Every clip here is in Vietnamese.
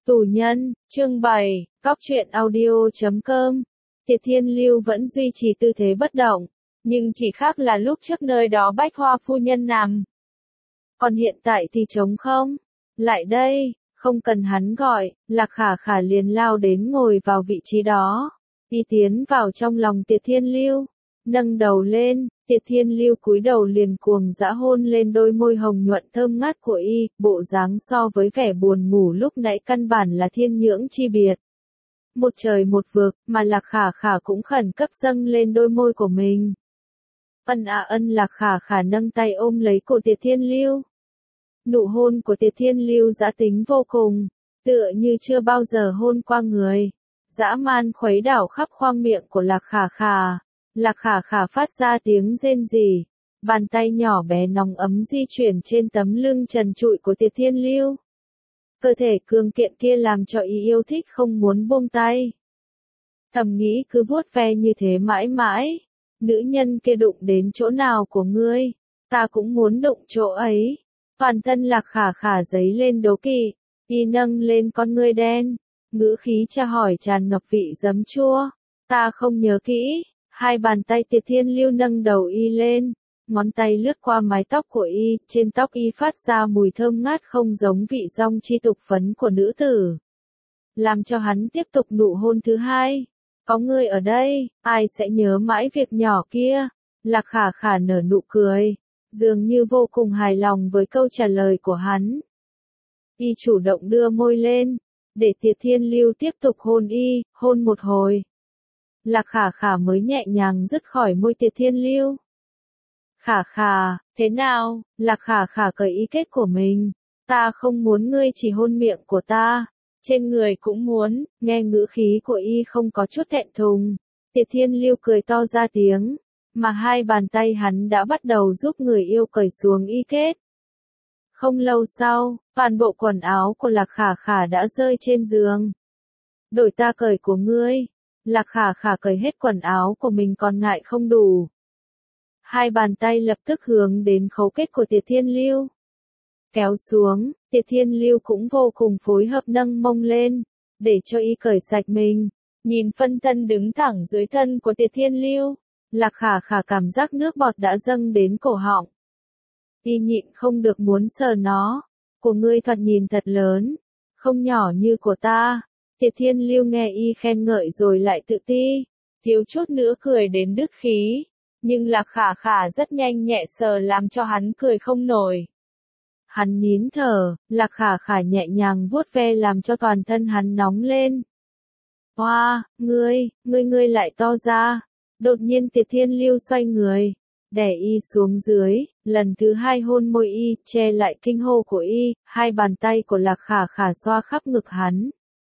Tù nhân, chương 7, Cóc truyện audio.com. Tiệt Thiên Lưu vẫn duy trì tư thế bất động, nhưng chỉ khác là lúc trước nơi đó Bách Hoa phu nhân nằm. Còn hiện tại thì trống không. Lại đây, không cần hắn gọi, Lạc Khả Khả liền lao đến ngồi vào vị trí đó. Y tiến vào trong lòng Tiệt Thiên Lưu, nâng đầu lên, Tiệt Thiên Lưu cúi đầu liền cuồng dã hôn lên đôi môi hồng nhuận thơm ngát của y, bộ dáng so với vẻ buồn ngủ lúc nãy căn bản là thiên nhưỡng chi biệt. Một trời một vực, mà Lạc Khả Khả cũng khẩn cấp dâng lên đôi môi của mình. Ân Lạc Khả Khả nâng tay ôm lấy cổ Tiệt Thiên Lưu. Nụ hôn của Tiệt Thiên Lưu dã tính vô cùng, tựa như chưa bao giờ hôn qua người. Dã man khuấy đảo khắp khoang miệng của Lạc Khả Khả. Lạc Khả Khả phát ra tiếng rên rỉ, bàn tay nhỏ bé nóng ấm di chuyển trên tấm lưng trần trụi của Tiệt Thiên Lưu. Cơ thể cường kiện kia làm cho y yêu thích không muốn buông tay. Thầm nghĩ cứ vuốt ve như thế mãi mãi, nữ nhân kia đụng đến chỗ nào của ngươi, ta cũng muốn đụng chỗ ấy. Toàn thân Lạc Khả Khả giấy lên đố kỵ, y nâng lên con ngươi đen, ngữ khí tra hỏi tràn ngập vị giấm chua. Ta không nhớ kỹ. Hai bàn tay Tiệt Thiên Lưu nâng đầu y lên, ngón tay lướt qua mái tóc của y, trên tóc y phát ra mùi thơm ngát không giống vị dong chi tục phấn của nữ tử. Làm cho hắn tiếp tục nụ hôn thứ hai. Có ngươi ở đây, ai sẽ nhớ mãi việc nhỏ kia? Lạc Khả Khả nở nụ cười, dường như vô cùng hài lòng với câu trả lời của hắn. Y chủ động đưa môi lên, để Tiệt Thiên Lưu tiếp tục hôn y, hôn một hồi. Lạc Khả Khả mới nhẹ nhàng dứt khỏi môi Tiệt Thiên Lưu. Khả Khả, thế nào? Lạc Khả Khả cởi y kết của mình. Ta không muốn ngươi chỉ hôn miệng của ta, trên người cũng muốn. Nghe ngữ khí của y không có chút thẹn thùng, Tiệt Thiên Lưu cười to ra tiếng, mà hai bàn tay hắn đã bắt đầu giúp người yêu cởi xuống y kết. Không lâu sau, toàn bộ quần áo của Lạc Khả Khả đã rơi trên giường. Đổi ta cởi của ngươi. Lạc Khả Khả cởi hết quần áo của mình còn ngại không đủ. Hai bàn tay lập tức hướng đến khấu kết của Tiệt Thiên Lưu. Kéo xuống, Tiệt Thiên Lưu cũng vô cùng phối hợp nâng mông lên, để cho y cởi sạch mình. Nhìn phân thân đứng thẳng dưới thân của Tiệt Thiên Lưu, Lạc Khả Khả cảm giác nước bọt đã dâng đến cổ họng. Y nhịn không được muốn sờ nó. Của ngươi thoạt nhìn thật lớn, không nhỏ như của ta. Tiệt Thiên Lưu nghe y khen ngợi rồi lại tự ti, thiếu chút nữa cười đến đứt khí, nhưng Lạc Khả Khả rất nhanh nhẹ sờ làm cho hắn cười không nổi. Hắn nín thở, Lạc Khả Khả nhẹ nhàng vuốt ve làm cho toàn thân hắn nóng lên. Hoa, ngươi lại to ra. Đột nhiên Tiệt Thiên Lưu xoay người, đè y xuống dưới, lần thứ hai hôn môi y, che lại kinh hô của y, hai bàn tay của Lạc Khả Khả xoa khắp ngực hắn.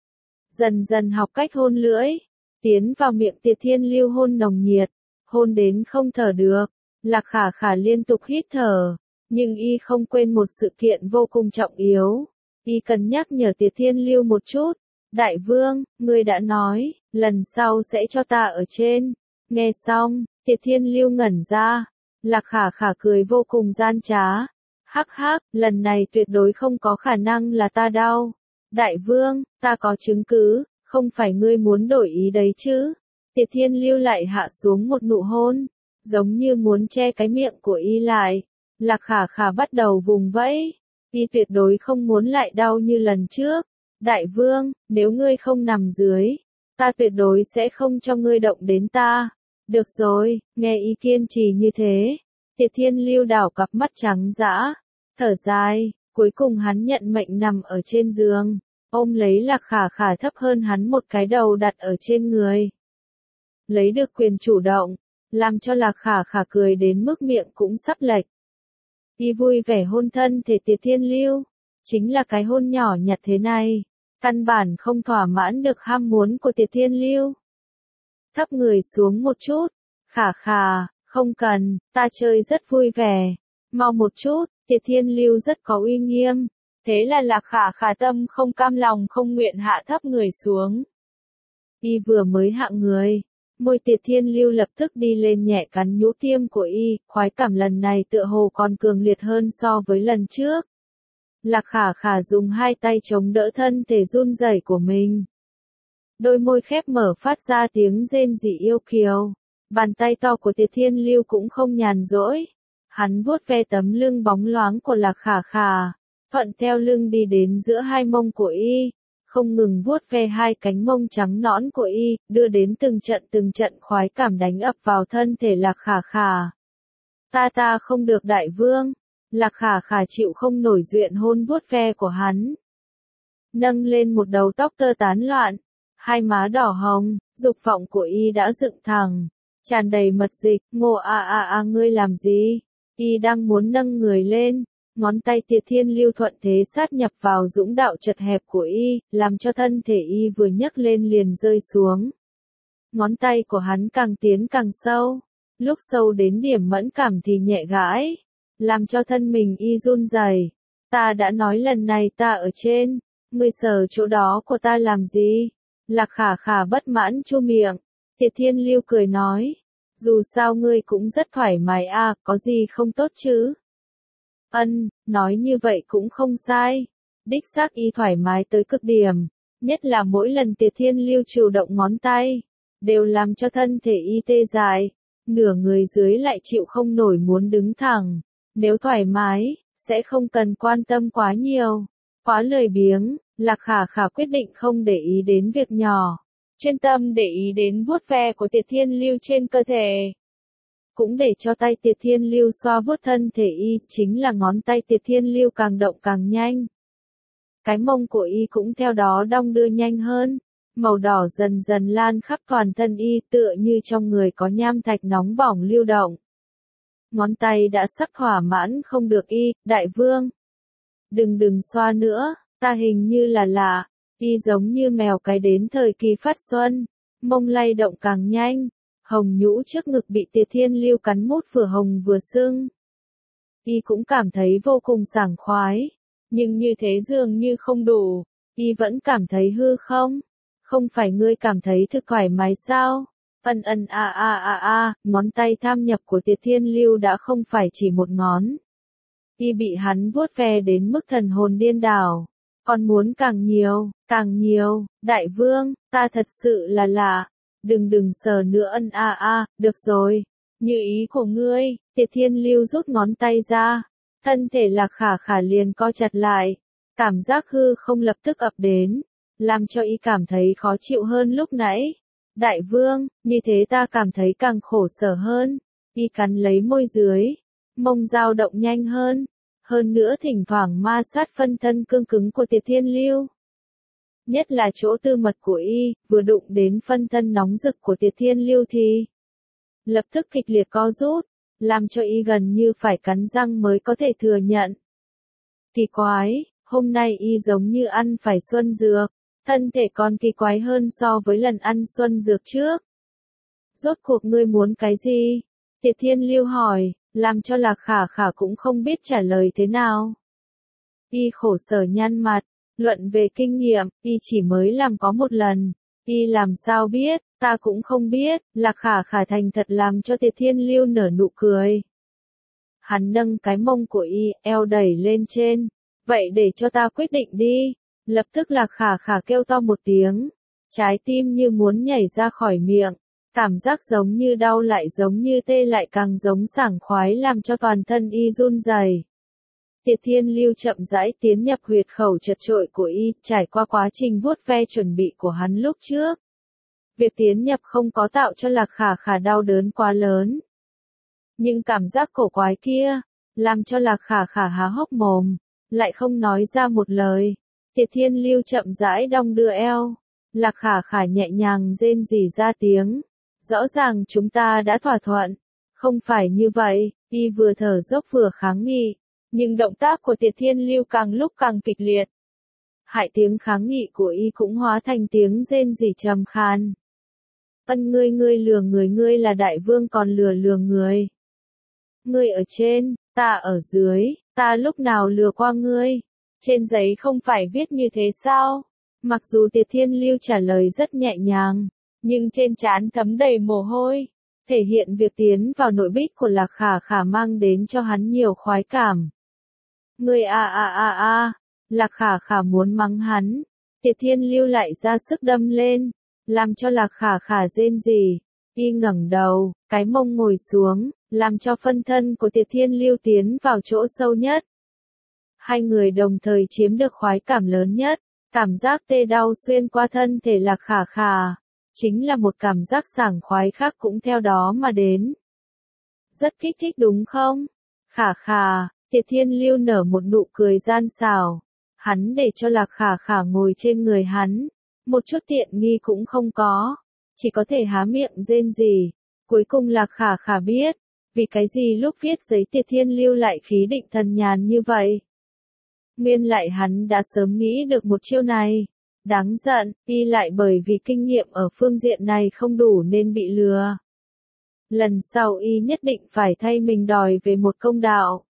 Dần dần học cách hôn lưỡi, tiến vào miệng Tiệt Thiên Lưu hôn nồng nhiệt, hôn đến không thở được. Lạc Khả Khả liên tục hít thở, nhưng y không quên một sự kiện vô cùng trọng yếu. Y cần nhắc nhở Tiệt Thiên Lưu một chút. Đại vương, ngươi đã nói, lần sau sẽ cho ta ở trên. Nghe xong, Tiệt Thiên Lưu ngẩn ra. Lạc Khả Khả cười vô cùng gian trá. Hắc hắc, lần này tuyệt đối không có khả năng là ta đâu. Đại vương, ta có chứng cứ, không phải ngươi muốn đổi ý đấy chứ? Tiệt Thiên Lưu lại hạ xuống một nụ hôn, giống như muốn che cái miệng của y lại. Lạc Khả Khả bắt đầu vùng vẫy, y tuyệt đối không muốn lại đau như lần trước. Đại vương, nếu ngươi không nằm dưới, ta tuyệt đối sẽ không cho ngươi động đến ta. Được rồi, nghe ý kiên trì như thế. Tiệt Thiên Lưu đảo cặp mắt trắng dã, thở dài, cuối cùng hắn nhận mệnh nằm ở trên giường, ôm lấy Lạc Khả Khả thấp hơn hắn một cái đầu đặt ở trên người. Lấy được quyền chủ động, làm cho Lạc Khả Khả cười đến mức miệng cũng sắp lệch. Y vui vẻ hôn thân thể Tiệt Thiên Lưu, chính là cái hôn nhỏ nhặt thế này, căn bản không thỏa mãn được ham muốn của Tiệt Thiên Lưu. Thấp người xuống một chút, Khả Khả, không cần, ta chơi rất vui vẻ, mau một chút. Tiệt Thiên Lưu rất có uy nghiêm, thế là Lạc Khả Khả tâm không cam lòng không nguyện hạ thấp người xuống. Y vừa mới hạ người, môi Tiệt Thiên Lưu lập tức đi lên nhẹ cắn nhũ tiêm của y, khoái cảm lần này tựa hồ còn cường liệt hơn so với lần trước. Lạc Khả Khả dùng hai tay chống đỡ thân thể run rẩy của mình. Đôi môi khép mở phát ra tiếng rên rỉ yêu kiều. Bàn tay to của Tiệt Thiên Lưu cũng không nhàn rỗi. Hắn vuốt ve tấm lưng bóng loáng của Lạc Khả Khả, thuận theo lưng đi đến giữa hai mông của y, không ngừng vuốt ve hai cánh mông trắng nõn của y, đưa đến từng trận khoái cảm đánh ập vào thân thể Lạc Khả Khả. Ta không được đại vương. Lạc Khả Khả chịu không nổi duyện hôn vuốt ve của hắn. Nâng lên một đầu tóc tơ tán loạn, hai má đỏ hồng, dục vọng của y đã dựng thẳng, tràn đầy mật dịch. Ngô ngươi làm gì? Y đang muốn nâng người lên, ngón tay Tiệt Thiên Lưu thuận thế sát nhập vào dũng đạo chật hẹp của y, làm cho thân thể y vừa nhấc lên liền rơi xuống. Ngón tay của hắn càng tiến càng sâu, lúc sâu đến điểm mẫn cảm thì nhẹ gãi, làm cho thân mình y run rẩy. Ta đã nói lần này ta ở trên, ngươi sờ chỗ đó của ta làm gì? Lạc Khả Khả bất mãn chu miệng. Tiệt Thiên Lưu cười nói, dù sao ngươi cũng rất thoải mái à, có gì không tốt chứ? Nói như vậy cũng không sai. Đích xác y thoải mái tới cực điểm, nhất là mỗi lần Tiệt Thiên Lưu chủ động ngón tay, đều làm cho thân thể y tê dại, nửa người dưới lại chịu không nổi muốn đứng thẳng. Nếu thoải mái, sẽ không cần quan tâm quá nhiều, quá lười biếng. Lạc Khả Khả quyết định không để ý đến việc nhỏ, chuyên tâm để ý đến vuốt ve của Tiệt Thiên Lưu trên cơ thể. Cũng để cho tay Tiệt Thiên Lưu xoa vuốt thân thể y, chính là ngón tay Tiệt Thiên Lưu càng động càng nhanh. Cái mông của y cũng theo đó đong đưa nhanh hơn, màu đỏ dần dần lan khắp toàn thân y, tựa như trong người có nham thạch nóng bỏng lưu động. Ngón tay đã sắp thỏa mãn không được y, đại vương. Đừng xoa nữa, ta hình như là lạ. Y giống như mèo cái đến thời kỳ phát xuân, mông lay động càng nhanh, hồng nhũ trước ngực bị Tiệt Thiên Lưu cắn mút vừa hồng vừa sưng. Y cũng cảm thấy vô cùng sảng khoái, nhưng như thế dường như không đủ, y vẫn cảm thấy hư không? Không phải ngươi cảm thấy thực thoải mái sao? Ngón tay tham nhập của Tiệt Thiên Lưu đã không phải chỉ một ngón. Y bị hắn vuốt ve đến mức thần hồn điên đảo, còn muốn càng nhiều, đại vương, ta thật sự là lạ, đừng sờ nữa. Được rồi, như ý của ngươi. Tiệt Thiên Lưu rút ngón tay ra, thân thể Lạc Khả Khả liền co chặt lại, cảm giác hư không lập tức ập đến, làm cho y cảm thấy khó chịu hơn lúc nãy. Đại vương, như thế ta cảm thấy càng khổ sở hơn. Y cắn lấy môi dưới, mông dao động nhanh hơn nữa thỉnh thoảng ma sát phân thân cương cứng của Tiệt Thiên Lưu. Nhất là chỗ tư mật của y, vừa đụng đến phân thân nóng rực của Tiệt Thiên Lưu thì lập tức kịch liệt co rút, làm cho y gần như phải cắn răng mới có thể thừa nhận. Kỳ quái, hôm nay y giống như ăn phải xuân dược, thân thể còn kỳ quái hơn so với lần ăn xuân dược trước. Rốt cuộc ngươi muốn cái gì? Tiệt Thiên Lưu hỏi, làm cho Lạc Khả Khả cũng không biết trả lời thế nào. Y khổ sở nhăn mặt, luận về kinh nghiệm, y chỉ mới làm có một lần. Y làm sao biết, ta cũng không biết. Lạc Khả Khả thành thật làm cho Tiệt Thiên Lưu nở nụ cười. Hắn nâng cái mông của y, eo đẩy lên trên. Vậy để cho ta quyết định đi. Lập tức Lạc Khả Khả kêu to một tiếng. Trái tim như muốn nhảy ra khỏi miệng. Cảm giác giống như đau lại giống như tê lại càng giống sảng khoái làm cho toàn thân y run rẩy. Tiệt Thiên Lưu chậm rãi tiến nhập huyệt khẩu chật chội của y, trải qua quá trình vuốt ve chuẩn bị của hắn lúc trước. Việc tiến nhập không có tạo cho Lạc Khả Khả đau đớn quá lớn. Nhưng cảm giác cổ quái kia, làm cho Lạc Khả Khả há hốc mồm, lại không nói ra một lời. Tiệt Thiên Lưu chậm rãi đong đưa eo. Lạc Khả Khả nhẹ nhàng rên rỉ ra tiếng. Rõ ràng chúng ta đã thỏa thuận. Không phải như vậy, y vừa thở dốc vừa kháng nghị. Nhưng động tác của Tiệt Thiên Lưu càng lúc càng kịch liệt. Hại tiếng kháng nghị của y cũng hóa thành tiếng rên rỉ trầm khan. Ngươi lừa người, ngươi là đại vương còn lừa người. Ngươi ở trên, ta ở dưới, ta lúc nào lừa qua ngươi? Trên giấy không phải viết như thế sao? Mặc dù Tiệt Thiên Lưu trả lời rất nhẹ nhàng, nhưng trên trán thấm đầy mồ hôi, thể hiện việc tiến vào nội bích của Lạc Khả Khả mang đến cho hắn nhiều khoái cảm. Ngươi Lạc Khả Khả muốn mắng hắn. Tiệt Thiên Lưu lại ra sức đâm lên, làm cho Lạc Khả Khả rên rỉ. Y ngẩng đầu, cái mông ngồi xuống, làm cho phân thân của Tiệt Thiên Lưu tiến vào chỗ sâu nhất. Hai người đồng thời chiếm được khoái cảm lớn nhất, cảm giác tê đau xuyên qua thân thể Lạc Khả Khả, chính là một cảm giác sảng khoái khác cũng theo đó mà đến. Rất kích thích đúng không? Khả Khả, Tiệt Thiên Lưu nở một nụ cười gian xảo. Hắn để cho Lạc Khả Khả ngồi trên người hắn, một chút tiện nghi cũng không có, chỉ có thể há miệng rên rỉ. Cuối cùng Lạc Khả Khả biết, vì cái gì lúc viết giấy Tiệt Thiên Lưu lại khí định thần nhàn như vậy. Nguyên lại hắn đã sớm nghĩ được một chiêu này. Đáng giận, y lại bởi vì kinh nghiệm ở phương diện này không đủ nên bị lừa. Lần sau y nhất định phải thay mình đòi về một công đạo.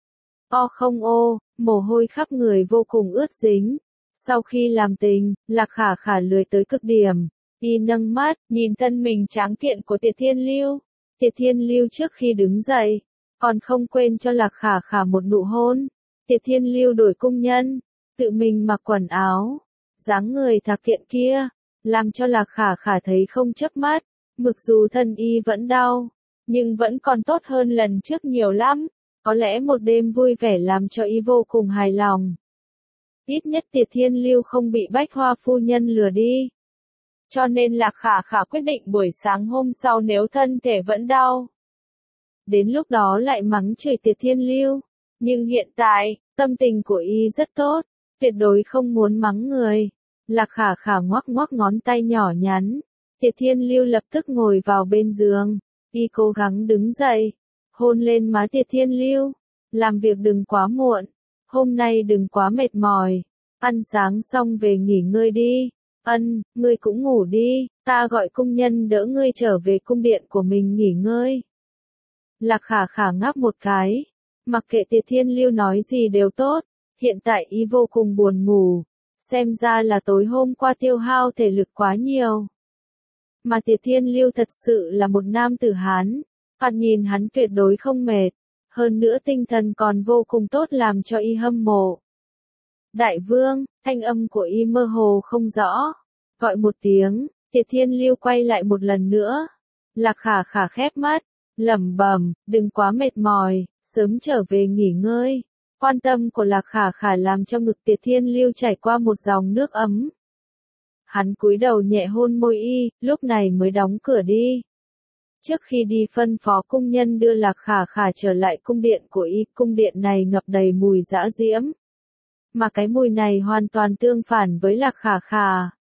Mồ hôi khắp người vô cùng ướt dính. Sau khi làm tình, Lạc Khả Khả lười tới cực điểm. Y nâng mắt, nhìn thân mình tráng kiện của Tiệt Thiên Lưu. Tiệt Thiên Lưu trước khi đứng dậy, còn không quên cho Lạc Khả Khả một nụ hôn. Tiệt Thiên Lưu đổi cung nhân, tự mình mặc quần áo, dáng người thạc kiện kia, làm cho Lạc Khả Khả thấy không chớp mắt. Mặc dù thân y vẫn đau, nhưng vẫn còn tốt hơn lần trước nhiều lắm. Có lẽ một đêm vui vẻ làm cho y vô cùng hài lòng. Ít nhất Tiệt Thiên Lưu không bị Bách Hoa phu nhân lừa đi. Cho nên Lạc Khả Khả quyết định buổi sáng hôm sau nếu thân thể vẫn đau, đến lúc đó lại mắng chửi Tiệt Thiên Lưu. Nhưng hiện tại, tâm tình của y rất tốt, tuyệt đối không muốn mắng người. Lạc Khả Khả ngoắc ngoắc ngón tay nhỏ nhắn. Tiệt Thiên Lưu lập tức ngồi vào bên giường. Y cố gắng đứng dậy, hôn lên má Tiệt Thiên Lưu. Làm việc đừng quá muộn, hôm nay đừng quá mệt mỏi. Ăn sáng xong về nghỉ ngơi đi. Ngươi cũng ngủ đi, ta gọi cung nhân đỡ ngươi trở về cung điện của mình nghỉ ngơi. Lạc Khả Khả ngáp một cái, mặc kệ Tiệt Thiên Lưu nói gì đều tốt, hiện tại y vô cùng buồn ngủ, xem ra là tối hôm qua tiêu hao thể lực quá nhiều. Mà Tiệt Thiên Lưu thật sự là một nam tử Hán, thoạt nhìn hắn tuyệt đối không mệt, hơn nữa tinh thần còn vô cùng tốt làm cho y hâm mộ. Đại vương, thanh âm của y mơ hồ không rõ, gọi một tiếng, Tiệt Thiên Lưu quay lại một lần nữa. Lạc Khả Khả khép mắt, lẩm bẩm, đừng quá mệt mỏi, sớm trở về nghỉ ngơi. Quan tâm của Lạc Khả Khả làm cho ngực Tiệt Thiên Lưu chảy qua một dòng nước ấm. Hắn cúi đầu nhẹ hôn môi y, lúc này mới đóng cửa đi. Trước khi đi phân phó cung nhân đưa Lạc Khả Khả trở lại cung điện của y, cung điện này ngập đầy mùi dã diễm. Mà cái mùi này hoàn toàn tương phản với Lạc Khả Khả.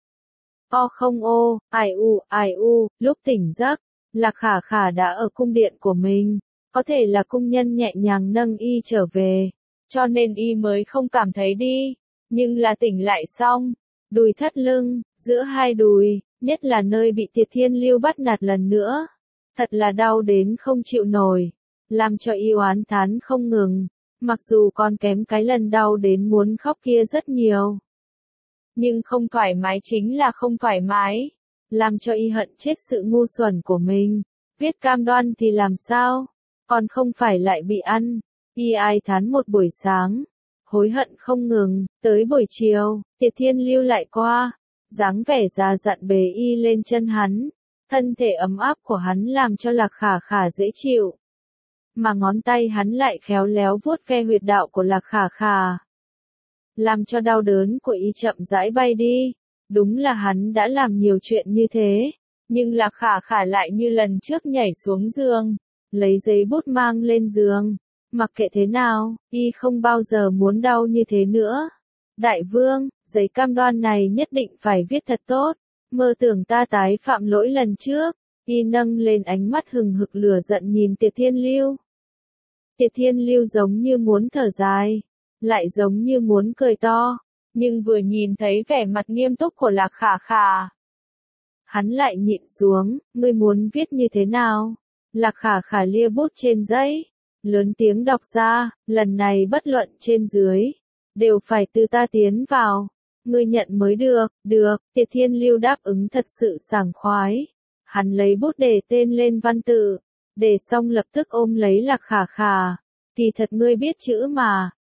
Lúc tỉnh giấc, Lạc Khả Khả đã ở cung điện của mình, có thể là cung nhân nhẹ nhàng nâng y trở về, cho nên y mới không cảm thấy đi, nhưng là tỉnh lại xong, đùi thắt lưng, giữa hai đùi, nhất là nơi bị Tiệt Thiên Lưu bắt nạt lần nữa, thật là đau đến không chịu nổi, làm cho y oán thán không ngừng, mặc dù còn kém cái lần đau đến muốn khóc kia rất nhiều. Nhưng không thoải mái chính là không thoải mái, làm cho y hận chết sự ngu xuẩn của mình. Viết cam đoan thì làm sao, còn không phải lại bị ăn. Y ai thán một buổi sáng, hối hận không ngừng, tới buổi chiều, Tiệt Thiên Lưu lại qua, dáng vẻ già dặn bế y lên chân hắn, thân thể ấm áp của hắn làm cho Lạc Khả Khả dễ chịu. Mà ngón tay hắn lại khéo léo vuốt ve huyệt đạo của Lạc Khả Khả, làm cho đau đớn của y chậm rãi bay đi. Đúng là hắn đã làm nhiều chuyện như thế, nhưng Lạc Khả Khả lại như lần trước nhảy xuống giường, lấy giấy bút mang lên giường. Mặc kệ thế nào, y không bao giờ muốn đau như thế nữa. Đại vương, giấy cam đoan này nhất định phải viết thật tốt, mơ tưởng ta tái phạm lỗi lần trước. Y nâng lên ánh mắt hừng hực lửa giận nhìn Tiệt Thiên Lưu. Tiệt Thiên Lưu giống như muốn thở dài, lại giống như muốn cười to, nhưng vừa nhìn thấy vẻ mặt nghiêm túc của Lạc Khả Khả, hắn lại nhịn xuống. Ngươi muốn viết như thế nào? Lạc Khả Khả lia bút trên giấy, lớn tiếng đọc ra, lần này bất luận trên dưới, đều phải từ ta tiến vào. Ngươi nhận mới được. Tiệt Thiên Lưu đáp ứng thật sự sảng khoái. Hắn lấy bút đề tên lên văn tự, đề xong lập tức ôm lấy Lạc Khả Khả. Kỳ thật ngươi biết chữ mà.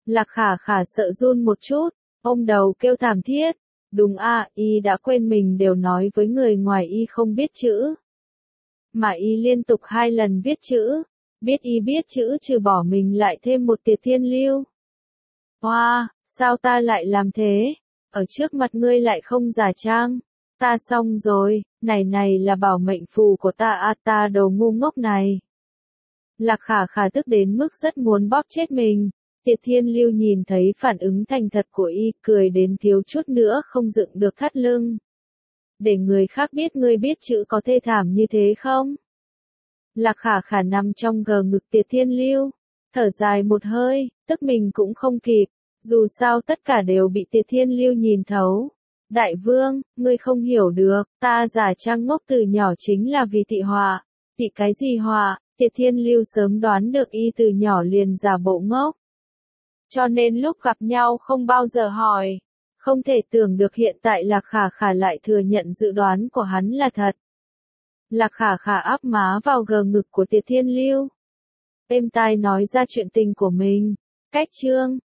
Lạc Khả Khả sợ run một chút, ôm đầu kêu thảm thiết. Đúng à, y đã quên mình đều nói với người ngoài y không biết chữ. Mà y liên tục 2 lần viết chữ. Biết y biết chữ trừ bỏ mình lại thêm một Tiệt Thiên Lưu. Hoa, sao ta lại làm thế? Ở trước mặt ngươi lại không giả trang. Ta xong rồi, này là bảo mệnh phù của ta à, ta đồ ngu ngốc này. Lạc Khả Khả tức đến mức rất muốn bóp chết mình. Tiệt Thiên Lưu nhìn thấy phản ứng thành thật của y, cười đến thiếu chút nữa không dựng được thắt lưng. Để người khác biết ngươi biết chữ có thê thảm như thế không? Lạc Khả Khả nằm trong gờ ngực Tiệt Thiên Lưu, thở dài một hơi, tức mình cũng không kịp, dù sao tất cả đều bị Tiệt Thiên Lưu nhìn thấu. Đại vương, ngươi không hiểu được, ta giả trang ngốc từ nhỏ chính là vì tị họa. Tị cái gì họa? Tiệt Thiên Lưu sớm đoán được y từ nhỏ liền giả bộ ngốc. Cho nên lúc gặp nhau không bao giờ hỏi. Không thể tưởng được hiện tại Lạc Khả Khả lại thừa nhận dự đoán của hắn là thật. Lạc Khả Khả áp má vào gờ ngực của Tiệt Thiên Lưu. Êm tai nói ra chuyện tình của mình. Cách chương